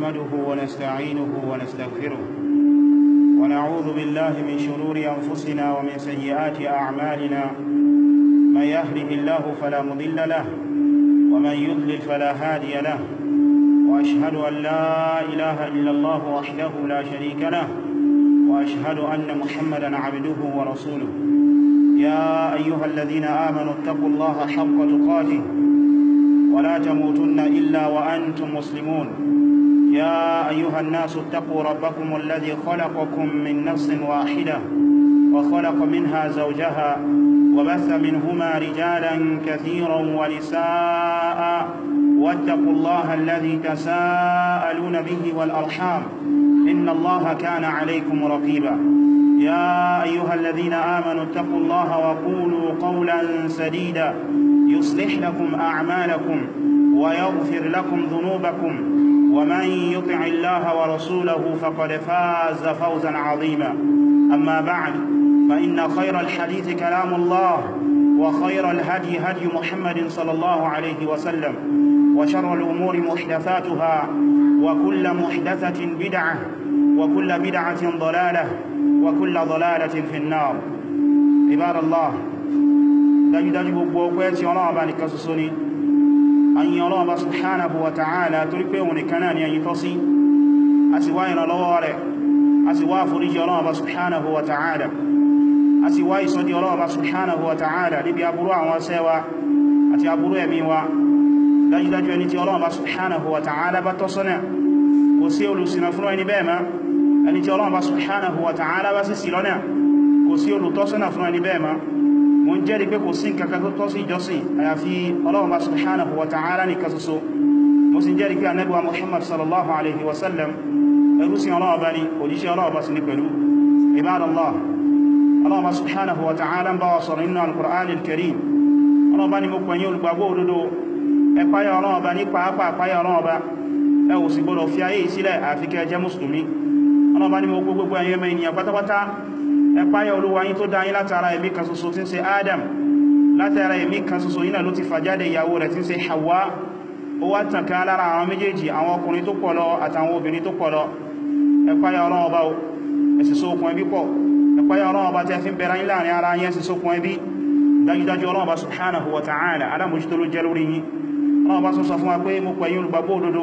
نحمده ونستعينه ونستغفره ونعوذ بالله من شرور أنفسنا ومن سيئات أعمالنا. من يهده الله فلا مضل له ومن يضلل فلا هادي له، وأشهد أن لا إله إلا الله وحده لا شريك له، وأشهد أن محمدا عبده ورسوله. يا أيها الذين آمنوا اتقوا الله حق تقاته ولا تموتن إلا وأنتم مسلمون. يا أيها الناس اتقوا ربكم الذي خلقكم من نفس واحدة وخلق منها زوجها وبث منهما رجالا كثيرا ونساء، واتقوا الله الذي تساءلون به والأرحام إن الله كان عليكم رقيبا. يا أيها الذين آمنوا اتقوا الله وقولوا قولا سديدا يصلح لكم أعمالكم ويغفر لكم ذنوبكم، ومن يطع الله ورسوله فقد فاز فوزا عظيما. أما بعد، فإن خير الحديث كلام الله، وخير الهدي هدي محمد صلى الله عليه وسلم، وشر الأمور محدثاتها، وكل محدثة بدعة، وكل بدعة ضلالة، وكل ضلالة في النار. عباد الله، dájúdájú gbogbo ọpẹ́ tí Ọlọ́run bá nìkan ṣoṣo ni. Ayin Ọlọ́run bá subhanahu wa ta'ala torí pé òun nìkan náà ni ayin tọ́ sí, a sì wá ìrànlọ́wọ́ rẹ̀, a sì wá àforíjì Ọlọ́run bá subhanahu wa ta'ala, a sì wá ìsọ́dí Ọlọ́run bá subhanahu wa ta'ala níbi aburú àwọn ṣẹ́wa àti aburú ẹ̀mí wa. Dájúdájú ẹni tí Ọlọ́run bá subhanahu wa ta'ala bá tọ́ sọ́nà, kò sí olùṣìnà fún ẹni bẹ́ẹ̀ mọ́. Ẹni tí Ọlọ́run bá subhanahu wa ta'ala bá sì ṣì lọ́nà, kò sí olùtọ́sọ́nà fún ẹni bẹ́ẹ̀ mọ́. Mo ń jẹ́rìí pé kò sí nǹkan tó tọ́ sí ìjọsìn àyàfi Ọlọ́run bá subhanahu wa ta'ala nìkan ṣoṣo. Mo sì jẹ́rìí pé Ànábì wa Muhammad sallallahu alaihi wasallam ẹrúsìn Ọlọ́run bá ní, òjíṣẹ́ Ọlọ́run bá sì ní pẹ̀lú. Ibadallah, Ọlọ́run bá subhanahu wa ta'ala ń bá wa sọ̀rọ̀ nínú al-Qur'an al-Karim. Ọlọ́run bá ní mo pẹ̀yìn olùgbàgbọ́ òdodo, ẹ páyà Ọlọ́run bá ní pàápàá páyà Ọlọ́run bá, ẹ ò sì gbọdọ̀ fi ayé sílẹ̀ àfi kẹ́ jẹ́ mùsùlùmí. Ọlọ́run bá ní mo gbogbo ẹ̀yin ènìyàn pátápátá, ẹ páyà Olúwa yín tó dá yín látara ẹ̀mí kan ṣoṣo tí ń ṣe Adam. Látara ẹ̀mí kan ṣoṣo yín náà ló ti fàjáde ìyàwó rẹ̀ tí ń ṣe Hawa. Ó wá tàn ká lára àwọn méjèèjì, àwọn ọkùnrin tó pọ̀ lọ àtàwọn obìnrin tó pọ̀ lọ. Ẹ páyà Ọlọ́run bá, ẹ sì so okùn ẹbí pọ̀. Ẹ páyà Ọlọ́run bá tẹ́ fi ń bẹ̀rẹ̀ yín láàrin ara yín, ẹ sì so okùn ẹbí. Dájúdájú Ọlọ́run bá subhanahu wa ta'ala alámòjútó ló jẹ́ lórí yín. Ọlọ́run bá sọ fún wa pé mo pẹ̀yìn olùgbàgbọ́ òdodo,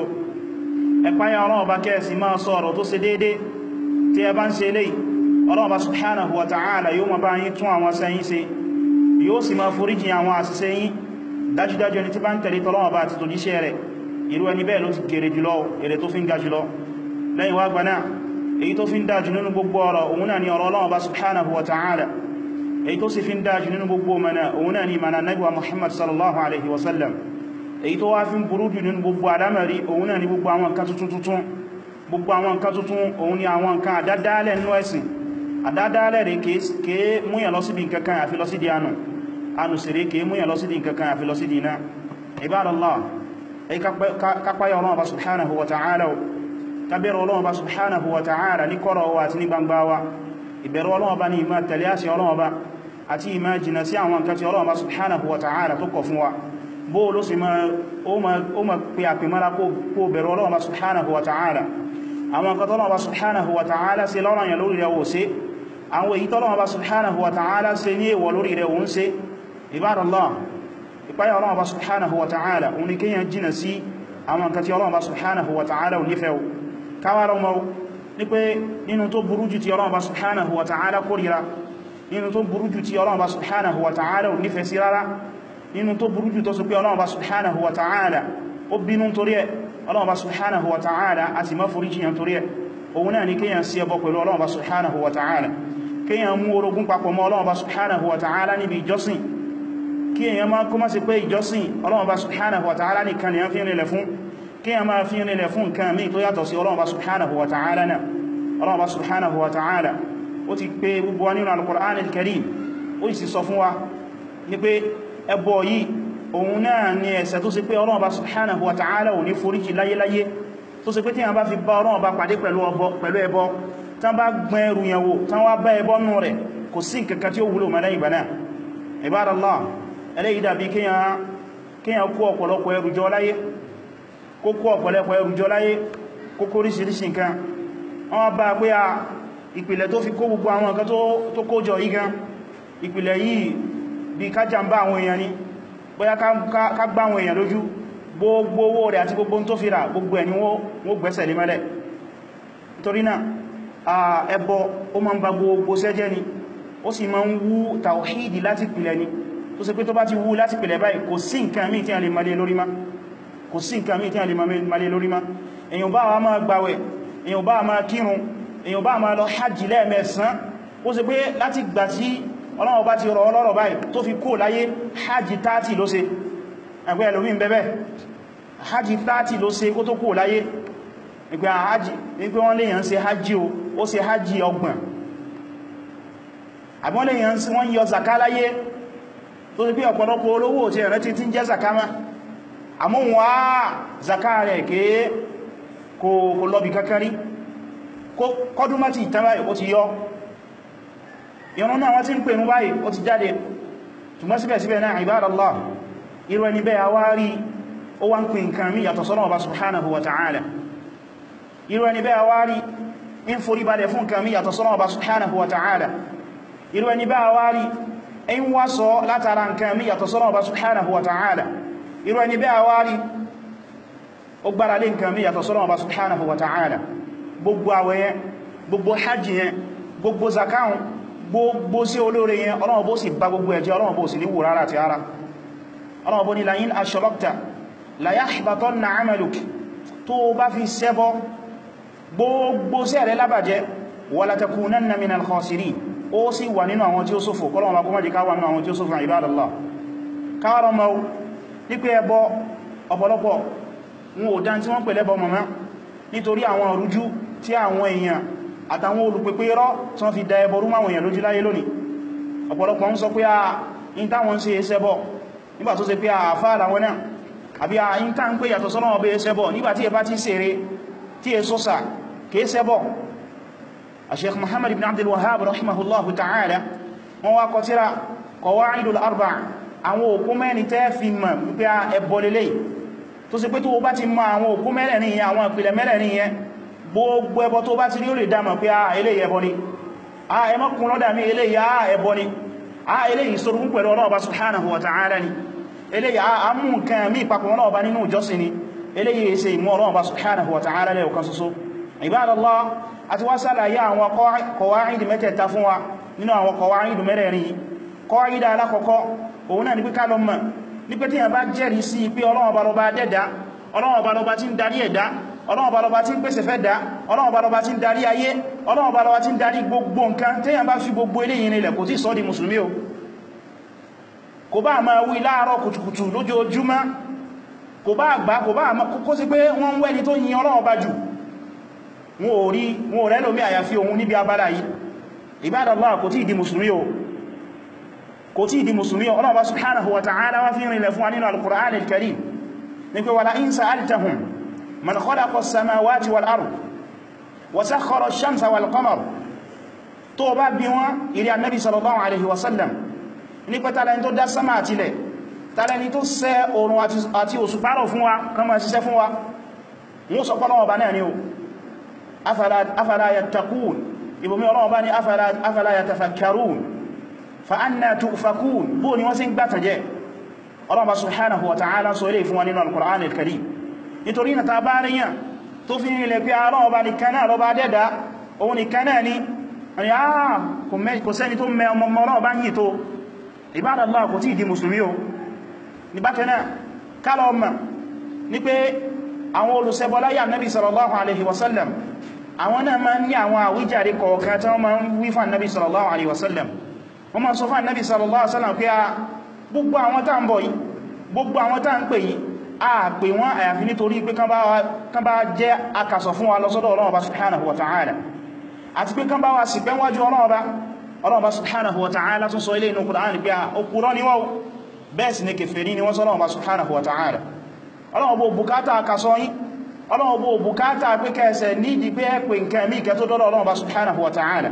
ẹ páyà Ọlọ́run bá kẹ́ sì máa sọ ọ̀rọ̀ tó ṣe déédé. Tí ẹ bá ń ṣe eléyìí, Ọlọ́run bá subhanahu wa ta'ala yóò máa bá yín tún àwọn sẹ́yìn ṣe, yóò sì máa foríjì àwọn àṣìṣe yín. Dájúdájú ẹni tí bá ń tẹ̀lé t'Ọlọ́run bá àti tòjíṣẹ́ rẹ̀, irú ẹni bẹ́ẹ̀ ló ti kéré jùlọ, èrè tó fi ń ga jùlọ. Lẹ́yìn wá gbaná, èyí tó fi ń dájú nínú gbogbo ọ̀rọ̀ òun náà ni ọ̀rọ̀ Ọlọ́run bá subhanahu wa ta'ala. Èyí tó sì fi ń dájú nínú gbogbo mana òun náà ni mana Nábì wa Muhammad sallallahu alaihi wasallam. Èyí tó wá fi ń burú jù nínú gbogbo àdámẹ̀rí òun náà ni gbogbo àwọn nǹkan tuntun. Gbogbo àwọn nǹkan tuntun òun ni àwọn nǹkan àdádálẹ̀ nínú ẹ̀sìn. Àdádálẹ̀ rẹ̀ kèé múyàn lọ síbi nǹkan kan àfi lọ sí di ànù. Ànù sì rẹ̀ kèé múyàn lọ sí di nǹkan kan àfi lọ sí di iná. Ibadallah, èyí kápáyà Ọlọ́run bá subhanahu wa ta'ala, kábẹ̀rẹ̀ Ọlọ́run bá subhanahu wa ta'ala ní kọ̀rọ̀ wa àti ní gbangba wa. Ìbẹ̀rẹ̀ Ọlọ́run bá ní ìmá tẹ̀lé àṣẹ Ọlọ́run bá àti ìmá jìnà sí àwọn nǹkan tí Ọlọ́run bá subhanahu wa ta'ala tó kọ̀ fún wa. Bó ló sì ó ma pè àpèmára kó bẹ̀rẹ̀ Ọlọ́run bá subhanahu wa ta'ala. Àwọn nǹkan tọ́lọ́run bá subhanahu wa ta'ala ṣe lọ́rọ̀ yẹn lórí rẹ̀ wò sí, àwọn èyí tọ́lọ́run bá subhanahu wa ta'ala ṣe ní èwọ̀ lórí rẹ̀ wọ́n ṣe. Ibadallah, ìpáyà Ọlọ́run bá subhanahu wa ta'ala òun ni kíyàn jìnà sí àwọn nǹkan tí Ọlọ́run bá subhanahu wa ta'ala ò nífẹ̀ẹ́. káwàrọ̀ mọ́ ní pé nínú tó burú jù tí Ọlọ́run bá subhanahu wa ta'ala kórìíra, nínú tó burú jù tí Ọlọ́run bá subhanahu wa ta'ala ò nífẹ̀ẹ́ sí rárá, nínú tó burú jù tó sì pé Ọlọ́run bá subhanahu wa ta'ala ó bínú torí ẹ̀, Ọlọ́run bá subhanahu wa ta'ala a sì má foríjìyàn torí ẹ̀, òun náà ni kíyàn sí ẹbọ pẹ̀lú Ọlọ́run bá subhanahu wa ta'ala, kíyàn mú orogún papọ̀ mọ́ Ọlọ́run bá subhanahu wa ta'ala níbi ìjọsìn, kíyàn má kó má sí pé ìjọsìn Ọlọ́run bá subhanahu wa ta'ala nìkan ni a fi rinlẹ̀ fún, kíyàn má fi rinlẹ̀ fún nǹkan mí tó yàtọ̀ sí Ọlọ́run bá subhanahu wa ta'ala náà. Ọlọ́run bá subhanahu wa ta'ala ó ti pé gbogbo wa nínú al-Qur'an al-Karim, ó sì sọ fún wa ní pé ẹbọ yìí òun náà ni ẹ̀ṣẹ̀ tó sì pé Ọlọ́run bá subhanahu wa ta'ala ò ní foríjì láyéláyé, tó sì pé tí a bá fi bá Ọlọ́run bá pàdé pẹ̀lú ẹbọ, tán bá gbọ́n ẹrù yẹn wò, tán wá bá ẹbọ nù rẹ̀, kò sí nǹkankan tí ó wúlò mọ́ lẹ́yìn ìgbà náà. Ibadallah, eléyìí dàbí kíyàn kó ọ̀pọ̀lọpọ̀ ẹrù jọ láyé, kókó oríṣiríṣi nǹkan wọ́n bá pé a ìpìlẹ̀ tó fi kó gbogbo àwọn nǹkan tó kójọ yìí gan ìpìlẹ̀ yìí bí ká jàmbá àwọn èèyàn ni bóyá ká gbá àwọn èèyàn lójú gbogbo owó rẹ̀ àti gbogbo tó fi rà gbogbo ẹ̀ ni wọ́n gbẹ́sẹ̀ lé mẹ́lẹ̀ nítorí náà ẹbọ ó máa ń ba gbogbo sẹ́jẹ́ ni ó sì máa ń wú tàwhídì láti pìlẹ̀ ni tó ṣe pé tó bá ti wú láti pìlẹ̀ báyìí kò sí nǹkan míì tí a lè malé lórí má kò sí nǹkan míì tí a lè malé lórí má èyàn bá wa máa gbàwẹ̀ èyàn bá máa kírun èyàn bá máa lọ hajji lẹ́ẹ̀mẹ́sàn ó ṣe pé láti gbà tí Ọlọ́run bá ti rọ̀ ọlọ́rọ̀ báyìí tó fi kó láyé hajji 30 ló ṣe ẹgbẹ́ ẹlòmí ń bẹ́bẹ̀ hajji 30 ló ṣe kó tó kó láyé ẹgbẹ́ hajji ní pé wọ́n léyàn ṣe hajji ó ṣe hajji 30 àbí wọ́n léyàn wọ́n yọ zaka láyé tó ti pé ọ̀pọ̀lọpọ̀ olówó tí ẹ̀rẹ́ ti ń jẹ́ zaka má àmọ́ wọ́n á zaka rẹ̀ kéé kò lọ́bì kankarí kọ́dún má ti ìtàn báyìí ó ti yọ ìrun náà wọ́n ti ń pè ní báyìí ó ti jáde ṣùgbọ́n síbẹ̀síbẹ̀ náà ibadallah irú ẹni bẹ́ẹ̀ awárí ó wá ń pè nǹkan mí yàtọ̀ sọ́nà ọba subhanahu wa ta'ala irú ẹni bẹ́ẹ̀ awárí in forí balẹ̀ fún nǹkan mí yàtọ̀ sọ́nà ọba subhanahu wa ta'ala irú ẹni bẹ́ẹ̀ awárí in wá sọ látara nǹkan mí yàtọ̀ sọ́nà ọba subhanahu wa ta'ala irú ẹni bẹ́ẹ̀ awárí ó gbára lé nǹkan mí yàtọ̀ sọ́nà ọba subhanahu wa ta'ala gbogbo àwẹ̀ yẹn gbogbo hajji yẹn gbogbo zakahun gbogbo sí olóore yẹn Ọlọ́run bó sì bá gbogbo ẹ̀jẹ́ Ọlọ́run bó sì ní wò rárá ti ara Ọlọ́run bó ní la in ashrakta la yahbatanna 'amaluk tó bá fi ṣẹbọ gbogbo sí ẹ̀rẹ́ lábàjẹ́ wa la takunanna minal khasirin ó sì wà nínú àwọn tí ó ṣòfò kọ́lọ́wọ́n bá kó má jẹ́ ká wà nínú àwọn tí ó ṣòfò ibadallah káwàrọ̀ mọ́ ní pé ẹbọ ọ̀pọ̀lọpọ̀ wọn ò dán tí wọ́n pẹ̀lẹ́ bọ mọ̀mọ́ nítorí àwọn òrújú tí àwọn èèyàn àtàwọn olùpẹ̀pẹ̀ irọ́ tí wọ́n fi da ẹbọ rú máwọn èèyàn lójú láyé lónìí ọ̀pọ̀lọpọ̀ ń sọ pé in táwọn ṣe ẹsẹ́bọ nígbà tó ṣe pé àfáà làwọn náà àbí in tá ń pè yàtọ̀ sọ́nà ọbẹ̀ ẹsẹ́bọ nígbà tí ẹ bá ti ṣeré tí ẹ sọ́sà kìí ṣẹbọ Sheikh Muhammad ibn Abdul Wahhab rahimahullahu ta'ala wọ́n wá kọ tírà Qawa'idul Arba'a àwọn òkú mẹ́rin tẹ́ fi mọ̀ wípé ẹbọ lélẹ̀ tó ṣe pé tó bá ti mọ àwọn òkú mẹ́rẹ̀ẹ̀rin yẹn àwọn ìpìlẹ̀ mẹ́rẹ̀ẹ̀rin yẹn gbogbo ẹbọ tó bá ti rí ó lè dámọ̀ pé eléyìí ẹbọ ni ẹmọ́kùn lọ́dà mí eléyìí ẹbọ ni eléyìí sorogún pẹ̀lú Ọlọ́run subhanahu wa ta'ala ni eléyìí amú nǹkan mí papọ̀ Ọlọ́run nínú ìjọsìn ni eléyìí ṣe ìmú Ọlọ́run subhanahu wa ta'ala lẹ́yọ̀ kan ṣoṣo ibadallah àti wá sálàyé àwọn qawaid mẹ́tẹ̀ẹ̀ta fún wa nínú àwọn qawaid mẹ́rẹ̀ẹ̀rin qaida alákọ̀ọ́kọ́ òun náà ni pé ká lọ mọ̀ ní pé tí yàn bá jẹ́rìí sí pé Ọlọ́run lọba dẹ́dá Ọlọ́run lọba tí ń darí ẹ̀dá Ọlọ́run lọba tí ń pèsè fẹ́ dá Ọlọ́run lọba tí ń darí ayé Ọlọ́run lọba tí ń darí gbogbo nǹkan tí yàn bá fi gbogbo eléyìí nílẹ̀ kò tí sọ di mùsùlùmí o kò bá máa wí láàárọ̀ kùtùkùtù lójoojúmọ́ kò bá àgbà kò bá kó sí pé wọ́n ń wẹ́ni tó yin Ọlọ́run bá jù wọn ò rẹ́ lómi àyàfi òun níbi abala yìí Ibadallah kò tí ìdí mùsùlùmí o kò tí ìdí mùsùlùmí Ọlọ́run subhanahu wa ta'ala wá fi rìnlẹ̀ fún wa nínú al-Qur'an al-Karim ní pé wala in sa'altahum man khalaqa as-samawati wal-ard wa sakhkhara ash-shamsa wal-qamar tó bá bí wọn ìrí annabi sallallahu alaihi wasallam ní pé tàlẹ́ni tó dá sama àti ilẹ̀ tàlẹ́ni tó ṣẹ́ oòrùn àti òṣùpá fún wa kan máa ṣiṣẹ́ fún wa wọ́n sọ pé Ọlọ́run bá náà ni o afala yattaqun ibòmí Ọlọ́run bá ní afala yatafakkarun fa anna tu'fakun bó ni wọ́n sí ń gbátàn jẹ́ Ọlọ́run subhanahu wa ta'ala sọ ilé fún wa nínú al-Qur'an al-Karim nítorí na ta bá ríyàn tó fi ilẹ̀ pé Ọlọ́run bá nìkan náà lọ bá dẹ́dà òun nìkan náà ni kò sẹ́ni tó mẹ ọmọ Ọlọ́run bá yìí tó Ibadallah kò tí ìdí mùsùlùmí o ní bákanáà kálọ̀ ọmọ ní pé àwọn olùṣẹbọláyà Nabi sallallahu alaihi wasallam àwọn náà máa ń ní àwọn àwíjàre kọ̀ọ̀kan tí wọ́n máa ń wí fún Nabi sallallahu alaihi wasallam wọ́n máa sọ fún Nabi sallallahu alaihi wasallam pé gbogbo àwọn tá ń bọ̀ yìí gbogbo àwọn tá ń pè yìí a pè wọ́n àyàfi nítorí pé kán bá jẹ́ akasọ̀ fún wa lọ́sọ́dọ̀ Ọlọ́run subhanahu wa ta'ala àti pé kán bá wa sì pẹ́ wájú Ọlọ́run subhanahu wa ta'ala tún sọ ilé inú Qur'an pé òpùrọ́ ni wọ́n bẹ́ẹ̀ sì ni kèfèrí ni wọ́n sọ Ọlọ́run subhanahu wa ta'ala Ọlọ́run bó bùkátà akasọ̀ yìí Ọlọ́run bó bùkátà pé kẹsẹ̀ nídi pé ẹ̀pẹ̀ nǹkan mí kẹ tó dọ́dọ̀ Ọlọ́run subhanahu wa ta'ala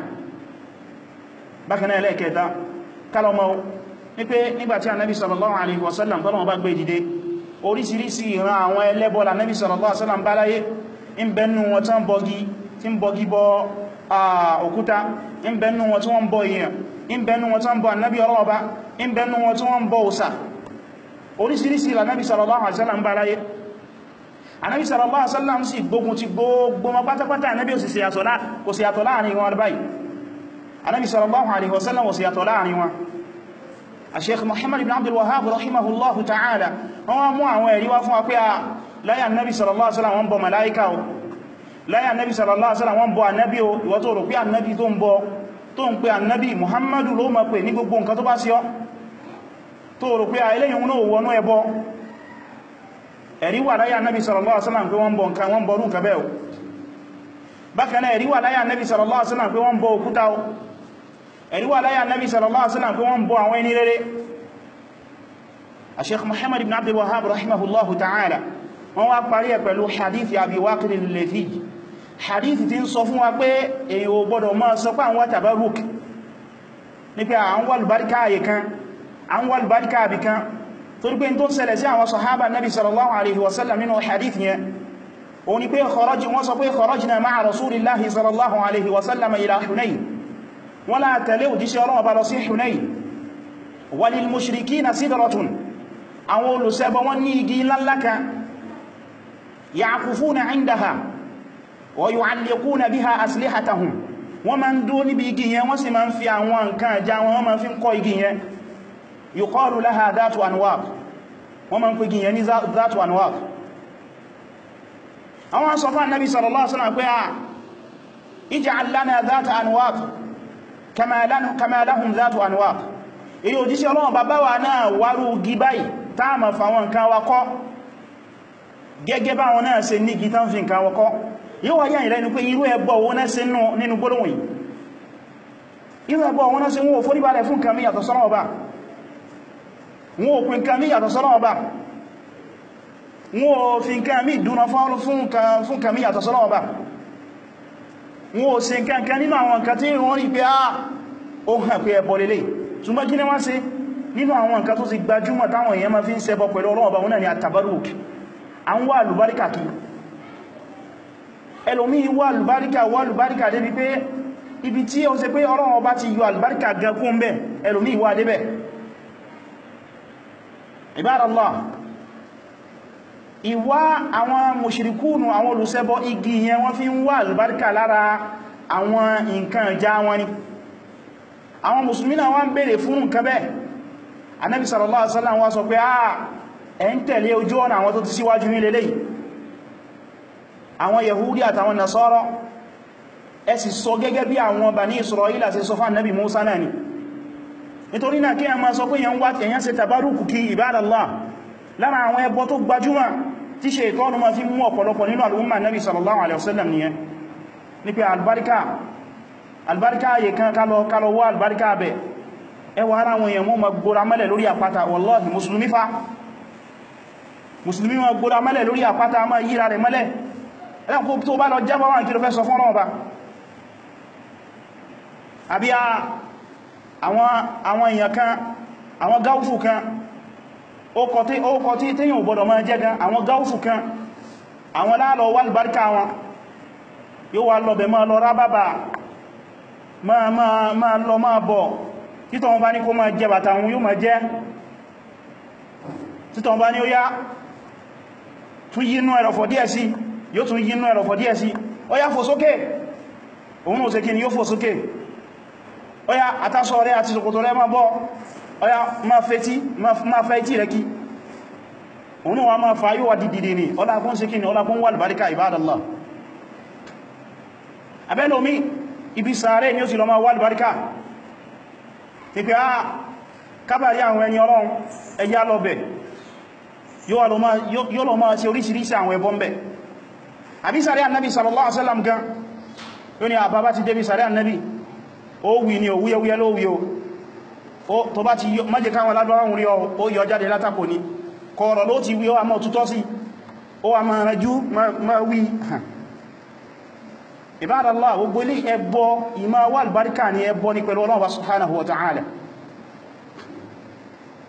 bákanáà ẹlẹ́ẹ̀kẹta kálọmọ́ ní pé nígbàtí Ànábì sallallahu alaihi wasallam tọ́lọ́wọ́ bá gbé dìde orísìírísìí ìran àwọn ẹlẹ́bọ l'Ànábì sallallahu alaihi wasallam bá láyé in bẹnu wọn tán bọgi tí ń bọgi bọ òkúta, in bẹnu wọn tí wọ́n bọ èèyàn, in bẹnu wọn tán bọ annabi ọlọ́ọ̀bá, in bẹnu wọn tí wọ́n bọ òsà. Oríṣiríṣi l'Ànábì sallallahu alaihi wasallam bá láyé. Ànábì sallallahu alaihi wasallam sì gbógun ti gbogbo wọn pátápátá. Ànábì kò sí yàtọ̀ láàrin wọn báyìí. Ànábì sallallahu alaihi wasallam kò sí yàtọ̀ láàrin wọn. Sheikh Muhammad ibn Abdul Wahhab rahimahullahu ta'ala wọ́n mú àwọn ẹ̀rí wá fún wa pé láyé Ànábì sallallahu alaihi wasallam wọ́n bọ màláíkà o, láyé Ànábì sallallahu alaihi wasallam wọ́n bọ Ànábì o. Ìwọ tó rò pé Ànábì tó ń bọ tó ń pè Ànábì Muhammadu ló mọ̀ pé ní gbogbo nǹkan tó bá sí ọ, tó rò pé eléyìn náà wọnú ẹbọ. Ẹ̀rí wà láyé Ànábì sallallahu alaihi wasallam pé wọ́n bọ nǹkan, wọ́n bọ nǹkan bẹ́ẹ̀ o. Bákan náà ẹ̀rí wà láyé Ànábì sallallahu alaihi wasallam pé wọ́n bọ òkúta o. Ẹ̀rí wà láyé Ànábì sallallahu alaihi wasallam pé wọ́n bọ àwọn ẹni rere. Sheikh Muhammad ibn Abdul Wahhab rahimahullahu ta'ala wọ́n wá parí ẹ̀ pẹ̀lú hadithi Abi Waqid al-Laythi. Hadithi tí ń sọ fún wa pé èyí ò gbọdọ̀ máa sọ pé àwọn tabarruk ní pé àwọn wà lùbáríkà àyè kan, àwọn wà lùbáríkà àbì kan, torí pé tó ṣẹlẹ̀ sí àwọn sahaba Nabi sallallahu alaihi wasallam nínú hadith yẹn ó ní pé wọ́n sọ pé kharajna ma'a rasulillahi sallallahu alaihi wasallam ila Hunayn, wọ́n lá tẹ̀lé òjíṣẹ́ Ọlọ́run bá lọ sí Hunayn. Walil mushrikina sidratun, àwọn olùṣẹbọ wọ́n ní igi ńlá kan, ya'kufuna 'indaha wa yu'alliquna biha aslihatahum, wọ́n ma ń dó níbi igi yẹn, wọ́n sì ma ń fi àwọn nǹkan ẹja wọn ma fi ń kọ́ igi yẹn. Yuqalu laha dhatu anwab, wọ́n ma ń pè igi yẹn ní dhatu anwab. Àwọn sọ fún Nabi sallallahu alaihi wasallam pé ij'al lana dhata anwab kama lahum dhatu anwab. Èyí òjíṣẹ́ Ọlọ́run bàbá wa náà wárú igi báyìí táà ma fàwọn nǹkan wa kọ́ gẹ́gẹ́ bá wọn náà ṣe ní igi tán fi nǹkan wa kọ́. Yíò wáyé ìrẹ́nu pé irú ẹbọ wọn náà ṣe nínú gbólóhùn yìí. Irú ẹbọ wọn náà ṣe wọ́n ò foríbalẹ̀ fún nǹkan mí yàtọ̀ sọ́nà ọba, wọ́n ò pín nǹkan mí yàtọ̀ sọ́nà ọba, wọ́n ò fi nǹkan mí dúnà fún nǹkan mí yàtọ̀ sọ́nà ọba, wọ́n ò ṣe nǹkan nínú àwọn nǹkan tí wọ́n rí pé ó hàn pé ẹbọ lélẹ̀. Ṣùgbọ́n kí ni wọ́n ṣe nínú àwọn nǹkan tó ti gbajúmọ̀ táwọn èèyàn máa fi ń ṣẹbọ pẹ̀lú Ọlọ́run ọba wọn náà ni àtàbárùk. Àwọn wà lùbáríkà kí ẹlòmí wà lùbáríkà débi pé ibi tí ó ṣe pé Ọlọ́run ọba ti yọ àlùbáríkà gan kún bẹ́, ẹlòmí wà débẹ̀. Ibadallah, ìwà àwọn mushrikunu, àwọn olùṣẹbọ igi yẹn wọ́n fi ń wà àlùbáríkà lára àwọn nǹkan ìjà wọn ni. Àwọn mùsùlùmí náà wọ́n bèèrè fún nǹkan bẹ́ẹ̀. Ànábì sallallahu alaihi wasallam wá sọ pé ẹ̀ ń tẹ̀lé ojú ọ̀nà àwọn tó ti síwájú ní lélẹ́yìí, àwọn Yahudi àtàwọn Nasara, ẹ sì sọ gẹ́gẹ́ bí àwọn Bani Isra'ila ṣe sọ fún Ànábì Musa náà ni. Nítorí náà kí a máa sọ pé èyàn ṣe tàbárùkù kí Ibadallah lára àwọn ẹbọ tó gbajúmọ̀ tí Ṣaitọ́nù máa fi mú ọ̀pọ̀lọpọ̀ nínú al'umma Nabi sallallahu alaihi wasallam nìyẹn, ní pé albarka ayé kan kálọ wá albarka bẹ̀, ẹwà ara wọn èèyàn mọ́ ma gbóra mẹ́lẹ̀ lórí àpáta. Wallahi musulmi fa musulmi ma gbóra mẹ́lẹ̀ lórí àpáta, ma yíra rẹ̀ mẹ́lẹ̀. Ẹlẹ́kùn tó bá lọ jábọ́ wọn kí ló fẹ́ sọ fún ọba. Àbí àwọn èèyàn kan, àwọn gáúfù kan, ó kọ tí téyàn ò gbọdọ̀ máa jẹ́ gan, àwọn gáúfù kan, àwọn láàlọ́ wà albarka wọn, yóò wà lọ bẹ̀ máa lọ rábàbà, máa lọ máa bọ̀, títọ̀ wọn bá ní kó máa jẹ bàtà wọn yóò máa jẹ́, títọ̀ wọn bá ní ó yá tún yínú ẹ̀rọ̀fọ̀ díẹ̀ sí, yóò tún yínú ẹ̀rọ̀fọ̀ díẹ̀ sí, ó yá fò sókè, òun ò ṣe kí ni yóò fò sókè, ó yá àtàṣọ rẹ̀ àti ṣòkòtò rẹ̀ máa bọ́, ó yá máa fẹ́ etí rẹ̀ kí, òun wá máa fa yóò wà dìdìdì ní ọlákún sí kí ni ọlákún wà lùbáríkà Ibadallah. Abẹ́lómi ibi sàárè ni ó sì lọ máa wà lùbáríkà, ti pé kábàrí àwọn ẹni Ọlọ́run ẹjá lọ bẹ̀, yóò lọ máa ṣe oríṣiríṣi àwọn ẹbọ ńbẹ̀. Àbí sàárè Ànábì sallallahu alaihi wasallam gan, yóò ní àbábá ti débi sàárè Ànábì, ó wí ni òwúyẹwúyẹ ló wí o, tó bá ti májẹ káwọn lábáwọn rí ó yọ jáde látàkò ní kọ̀ọ̀rọ̀ ló ti wí ó àmọ́ tútọ́ sí, ó wà máa rẹjú máa wí. Ibadallah, gbogbo ilé ẹbọ ìmá wà albarka ni ẹbọ ní pẹ̀lú Ọlọ́run subhanahu wa ta'ala.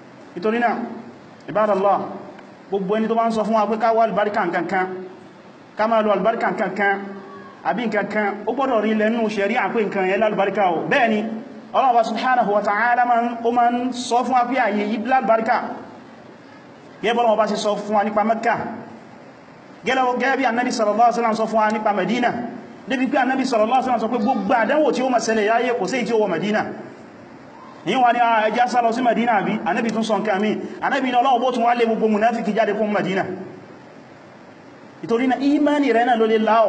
Nítorí náà Ibadallah, gbogbo ẹni tó bá ń sọ fún wa pé ká wà albarka nǹkankan, ká máa lo albarka kankan àbí nǹkankan ó gbọ́dọ̀ rí lẹ́nu ṣẹ̀ríà pé nǹkan yẹn lálbarka o bẹ́ẹ̀ ni Allah subhanahu wa ta'ala ó máa ń sọ fún wa pé àyè yìí lálbarka gẹ́gẹ́ bọ́lọ́wọ́ bá sì sọ fún wa nípa Mẹ́kà gẹ́gẹ́ bí annabi sallallahu alaihi wasallam sọ fún wa nípa Medina débi pé annabi sallallahu alaihi wasallam sọ pé gbogbo àdánwò tí ó máa ṣẹlẹ̀ yáyé kò sí tí ó wọ Medina ní wà ní ẹjá sálọ sí Medina bí annabi tún sọ nǹkan mi annabi ní Ọlọ́run bó tún wá lé gbogbo munafiki jáde fún Medina ìtorí na imani rẹ̀ náà ló lè láọ̀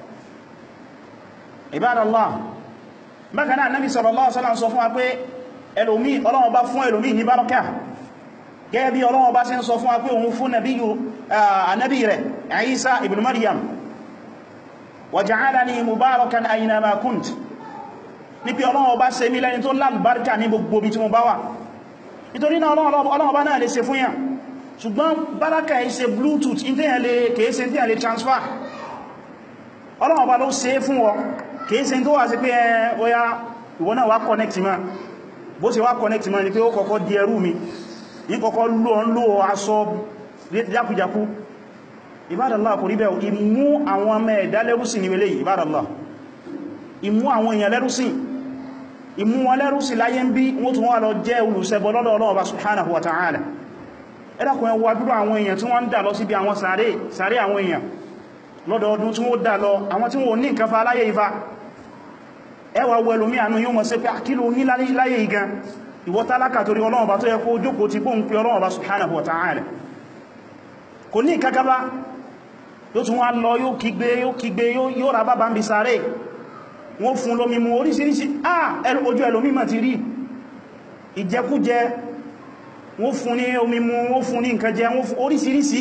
ibadallah bákan náà annabi sallallahu alaihi wasallam sọ fún wa pé ẹlòmí Ọlọ́run bá fún ẹlòmí ní baraka gẹ́gẹ́ bí Ọlọ́run bá ṣe ń sọ fún wa pé òun fún ànábì rẹ̀ Isa ibn Maryam wa ja'alani mubarakan aynama kunt ní pé Ọlọ́run bá ṣe mí lẹ́ni tó lálùbáríkà ní gbogbo bí tí mo bá wà nítorí náà Ọlọ́run bá náà lè ṣe fún yàn ṣùgbọ́n báraka ìṣe bluetooth kèése tí a lè transfer Ọlọ́run bá ló ṣe fún ọ kèése tó wà sí pé ọya ìwọ náà wá connect ma bó ṣe wá connect ma ni pé ó kọ́kọ́ di ẹrú mi ní kọ́kọ́ lò aṣọ jákújákú Ibadallah kò rí bẹ́ ìmú àwọn ọmọ ẹ̀dá lẹ́rúsìn ní wẹlé Ibadallah ìmú àwọn èèyàn lẹ́rúsìn ìmú wọn lẹ́rúsìn láyé ń bí wọ́n tún wá lọ jẹ́ olùṣẹbọ lọ́dọ̀ Ọlọ́run subhanahu wa ta'ala ẹ̀dàkùn ẹwà dúró àwọn èèyàn tí wọ́n ń dà lọ síbi àwọn sàárè àwọn èèyàn lọ́dọọdún tí wọ́n dà lọ àwọn tí wọ́n ní nǹkan fa láyé ifá ẹwà wọ ẹlòmí àánú yóò mọ̀ sí pé àkílò ní láyé igan ìwọ tálákà torí Ọlọ́run bá tó yẹ kó jókòó ti gbóhùn pé Ọlọ́run bá subhanahu wa ta'ala kò ní ìkákábá yóò tún wá lọ yóò kígbe yóò rà bábá ń bí sáré wọ́n fún lómi mú oríṣiríṣi ojú ẹlòmí mà ti rí ìjẹkújẹ wọ́n fún ní omi mú wọ́n fún ní nǹkan jẹ wọ́n fún oríṣiríṣi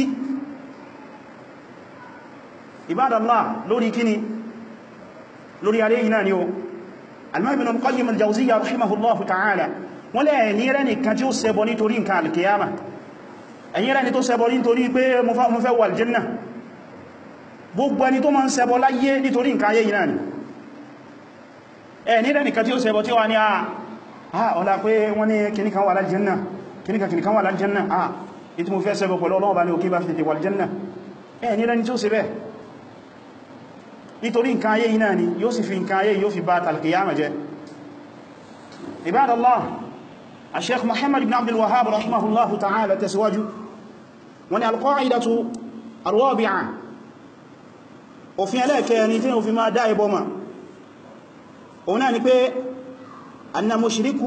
Ibadallah lórí kíni lórí alé iná ni o Al-Imam Ibn al-Qayyim al-Jawziyya rahimahullahu ta'ala wọ́n lẹ́ ní rẹ̀ nìkan tí ó ṣẹbọ nítorí nǹkan al-qiyamah ẹ̀yìn rẹ̀ ni tó ṣẹbọ nítorí pé mo fẹ́ wà al-jannah gbogbo ẹni tó máa ń ṣẹbọ láyé nítorí nǹkan ayé iná ni ẹ̀yìn rẹ̀ nìkan tí ó ṣẹbọ tí wà ní ọlá pé wọ́n ní kìníkan wà al-jannah kìníkan wà al-jannah ìtí mo fẹ́ ṣẹbọ pẹ̀lú Ọlọ́run bá ní òkè bá fi tètè wà al-jannah ẹ̀yìn rẹ̀ ni tí ó ṣe bẹ́ẹ̀ nítorí nǹkan ayé iná ni yóò sì fi nǹkan ayé yóò fi bá al-qiyamah jẹ́ Ibadallah Sheikh Muhammad ibn Abdul Wahhab rahimahullahu ta'ala tẹ̀síwájú wọ́n ní al-qa'idatu ar-rabi'a òfin ẹlẹ́ẹ̀kẹ́ ni tí ó fi máa dá ẹbọ ma òun náà ni pé anna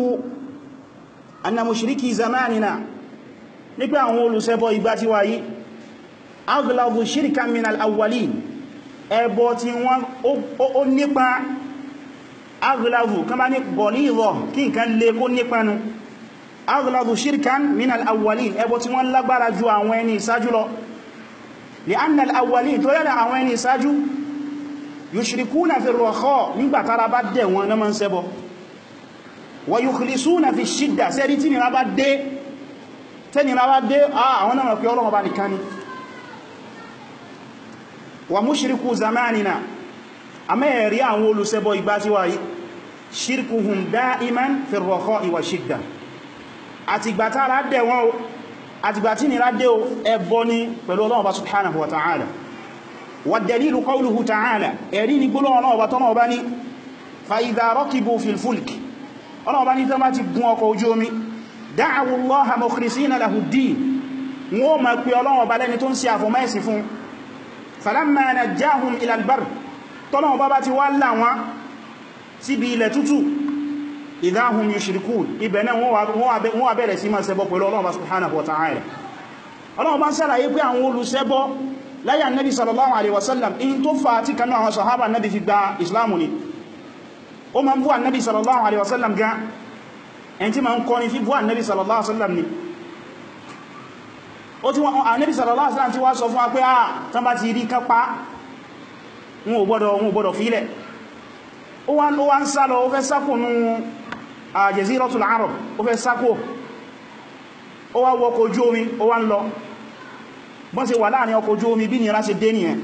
mushriki zamanina ní pé àwọn olùṣẹbọ ìgbà tí wáyé aghlabu shirkan min al-awwalin ẹbọ tí wọ́n ó nípa aghlabu kan bá ní gọ̀líìrọ̀ kí nǹkan lè kó nípanu aghlabu shirkan min al-awwalin ẹbọ tí wọ́n lágbára ju àwọn ẹni ìsájú lọ li'anna al-awwalin tó yẹ́dà àwọn ẹni ìsájú yushrikuna fi ar-rakha nígbàtara bá dẹ̀ wọn náà ma ń ṣẹbọ wa yukhlisuna fi shidda sẹ́rí tí nira bá dé àwọn náà pé Ọlọ́run bá nìkan ni wa mushriku zamanina amẹ́rí àwọn olùṣẹbọ ìgbà tí wáyé shirkuhum da'iman fi ar-rakha'i wa shidda àtìgbà tára dẹ̀ wọn àtìgbà tí nira dé ẹbọ ní pẹ̀lú Ọlọ́run subhanahu wa ta'ala wa dalilu qawluhu ta'ala ẹ̀rí ni gbólóhùn Ọlọ́run tọ́nà ọba ní fa idha rakibu fil fulk Ọlọ́run bá ní tán bá ti gun ọkọ̀ ojú omi da'awu Allaha mukhlisina lahu ad-din wọ́n ma pè Ọlọ́run ọba lẹ́ni tó ń ṣe àfọ̀mẹ́sì fún falamma najjahum ila al-barr tọ́nà ọba bá ti wá láwọn síbi ilẹ̀ tútù idha hum yushrikun ibẹ̀ náà wọ́n wà bẹ̀rẹ̀ sí máa ṣẹbọ pẹ̀lú Ọlọ́run subhanahu wa ta'ala Ọlọ́run bá ń ṣàlàyé pé àwọn olùṣẹbọ láyé Ànábì sallallahu alaihi wasallam in tó fa tí kanú àwọn sahaba Ànábì fi gba islamu ni ó ma ń bú Ànábì sallallahu alaihi wasallam gan ẹn tí ma ń kọ́ ní fi bú Ànábì sallallahu alaihi wasallam ni ó tí Ànábì sallallahu alaihi wasallam ti wá sọ fún wa pé tán bá ti rí kápá wọn ò gbọ́dọ̀ fílẹ̀ ó wá ń sálọ ó fẹ́ sákò nú Jaziratul Arab ó fẹ́ sákò ó wá wọkọ̀ ojú omi ó wá ń lọ bọ́n ṣe wà láàrin ọkọ̀ ojú omi bí nira ṣe dé nìyẹn